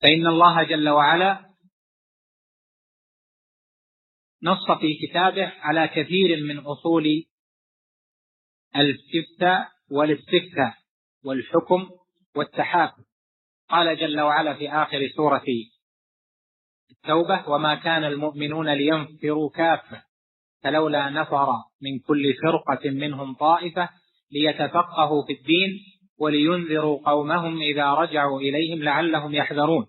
فإن الله جل وعلا نص في كتابه على كثير من أصول الاستفتاء والاستفتاء والحكم والتحاكم. قال جل وعلا في آخر سورة التوبة: وما كان المؤمنون لينفروا كافة فلولا نفر من كل فرقة منهم طائفة ليتفقهوا في الدين ولينذروا قومهم إذا رجعوا إليهم لعلهم يحذرون.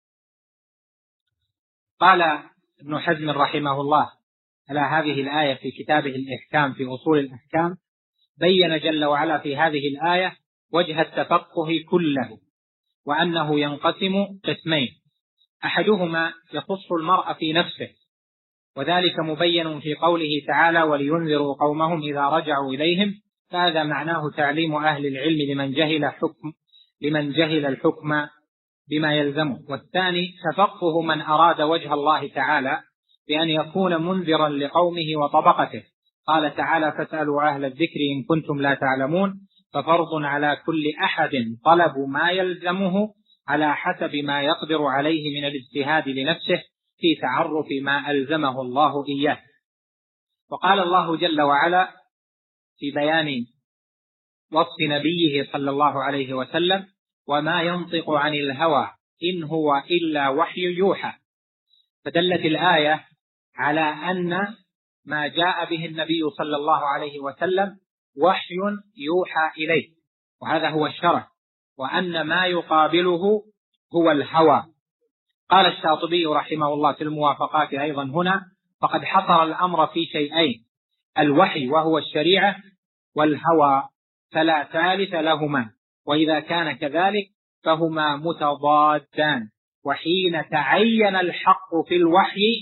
قال ابن حزم رحمه الله على هذه الآية في كتابه الإحكام في أصول الأحكام: بين جل وعلا في هذه الآية وجه التفقه كله، وأنه ينقسم قسمين: أحدهما يخص المرء في نفسه، وذلك مبين في قوله تعالى: ولينذروا قومهم إذا رجعوا إليهم، فهذا معناه تعليم أهل العلم لمن جهل الحكم بما يلزمه. والثاني تفقه من أراد وجه الله تعالى بأن يكون منذرا لقومه وطبقته. قال تعالى: فاسألوا أهل الذكر إن كنتم لا تعلمون. ففرض على كل أحد طلب ما يلزمه على حسب ما يقدر عليه من الاجتهاد لنفسه في تعرف ما ألزمه الله إياه. وقال الله جل وعلا في بيان وصف نبيه صلى الله عليه وسلم: وما ينطق عن الهوى إن هو إلا وحي يوحى. فدلت الآية على أن ما جاء به النبي صلى الله عليه وسلم وحي يوحى إليه، وهذا هو الشرع، وأن ما يقابله هو الهوى. قال الشاطبي رحمه الله في الموافقات أيضا هنا: فقد حصر الأمر في شيئين: الوحي وهو الشريعة، والهوى فلا ثالث لهما، وإذا كان كذلك فهما متضادان، وحين تعين الحق في الوحي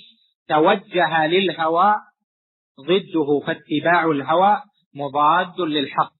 توجه للهوى ضده، فاتباع الهوى مضاد للحق.